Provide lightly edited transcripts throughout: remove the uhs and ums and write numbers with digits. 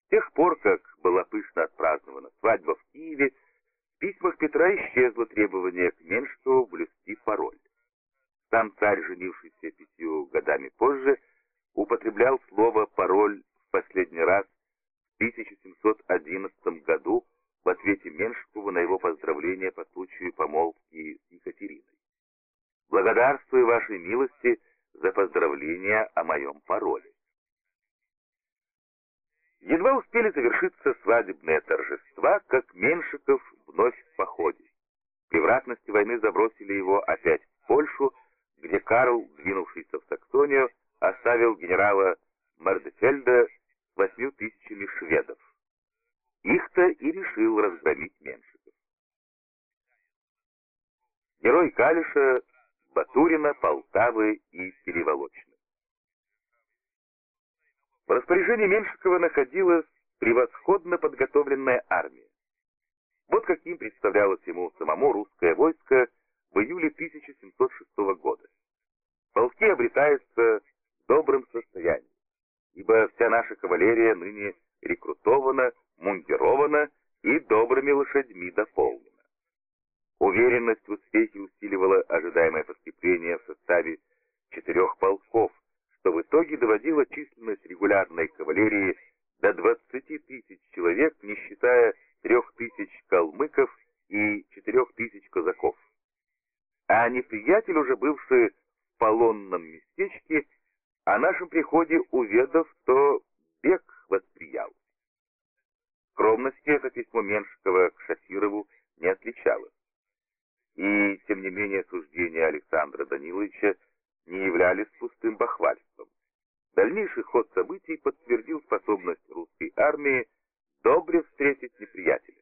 С тех пор, как была пышно отпразднована свадьба в Киеве, в письмах Петра исчезло требование к Меншикову блюсти пароль. Сам царь, женившийся 5 годами позже, употреблял слово «пароль» в последний раз в 1711 году в ответе Меншикову на его поздравление по случаю помолвки с Екатериной. «Благодарствую вашей милости за поздравление о моем пароле». Едва успели завершиться свадебные торжества, как Меншиков вновь в походе. Превратности войны забросили его опять в Польшу, где Карл, двинувшийся в Саксонию, оставил генерала Мардефельда с 8000 шведов. Их-то и решил разгромить Меншиков. Герой Калиша, Батурина, Полтавы и Переволочны. В распоряжении Меншикова находилась превосходно подготовленная армия. Вот каким представлялось ему самому русское войско в июле 1706 года. Полки обретаются в добром состоянии, ибо вся наша кавалерия ныне рекрутована, мундирована и добрыми лошадьми дополнена. Уверенность в успехе усиливала ожидаемое подкрепление в составе 4 полков, что в итоге доводило численность регулярной кавалерии до 20 000 человек, не считая 3000 калмыков и 4000 казаков. А неприятель, уже бывший в полонном местечке, о нашем приходе уведав, то бег восприял. Скромности это письмо Меншикова к Шафирову не отличало. И, тем не менее, суждения Александра Даниловича не являлись пустым бахвальством. Дальнейший ход событий подтвердил способность русской армии добре встретить неприятеля.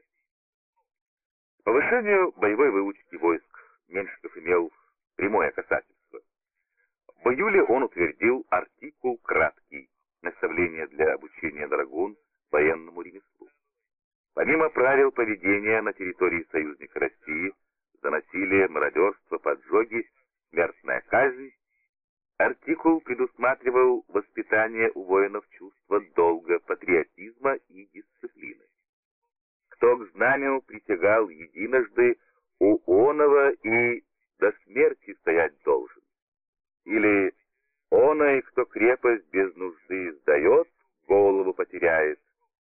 К повышению боевой выучки войск Меншиков имел прямое касательство. В июле он утвердил артикул краткий «Наставление для обучения драгун военному ремеслу». Помимо правил поведения на территории союзника России за насилие, мародерство, поджоги, смертная казнь, артикул предусматривал воспитание у воинов чувства долга, патриотизма и дисциплины. Кто к знамену присягал единожды, у оного и до смерти стоять должен. Или оной, кто крепость без нужды сдает, голову потеряет.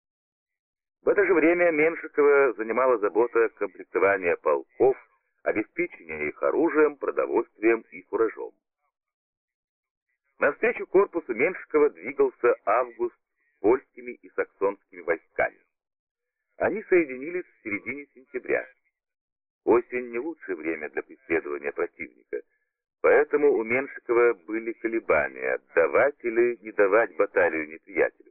В это же время Меншикова занимала забота комплектования полков, обеспечения их оружием, продовольствием и фуражом. Навстречу корпусу Меншикова двигался Август с польскими и саксонскими войсками. Они соединились в середине сентября. Осень не лучшее время для преследования противника, поэтому у Меншикова были колебания, отдавать или не давать баталию неприятелю.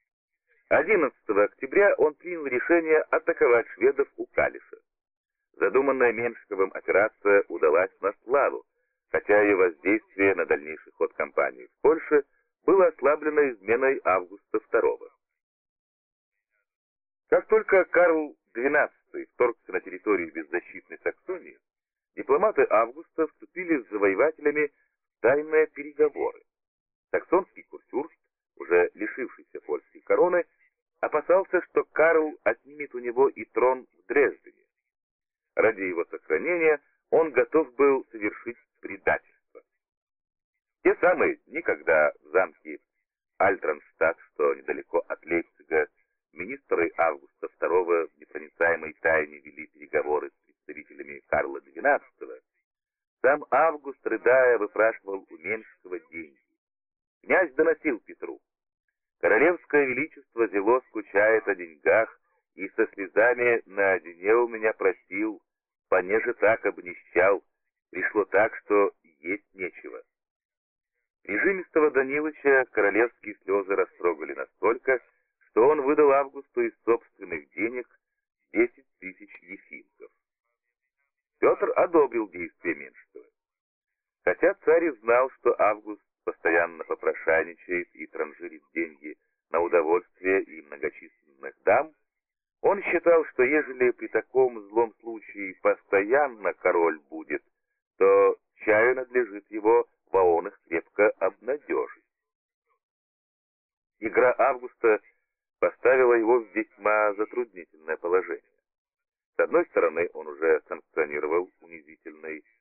11 октября он принял решение атаковать шведов у Калиша. Задуманная Меншиковым операция удалась на славу, хотя ее воздействие на дальнейший ход кампании в Польше было ослаблено изменой Августа II. Как только Карл XII вторгся на территорию беззащитной Саксонии, дипломаты Августа вступили с завоевателями в тайные переговоры. Саксонский курфюрст, уже лишившийся польской короны, опасался, что Карл отнимет у него и трон в Дрездене. Ради его сохранения он готов был совершить предательство. Те самые дни, когда в замке Альтранштадт, что недалеко от Лейпцига, министры Августа II в непроницаемой тайне вели переговоры с представителями Карла XII, сам Август, рыдая, выпрашивал у Меншикова деньги. Князь доносил Петру: «Королевское величество зело скучает о деньгах и со слезами на одине у меня просил, понеже так обнищал, пришло так, что есть нечего». Прижимистого Данилыча королевские слезы растрогали настолько, что он выдал Августу из собственных денег 10 000 ефимков. Петр одобрил действия Меншикова. Хотя царь и знал, что Август постоянно попрошайничает и транжирит деньги на удовольствие и многочисленных дам, он считал, что ежели при таком злом случае постоянно король будет, то чаю надлежит его воон их крепко обнадежить. Игра Августа поставило его в весьма затруднительное положение. С одной стороны, он уже санкционировал унизительный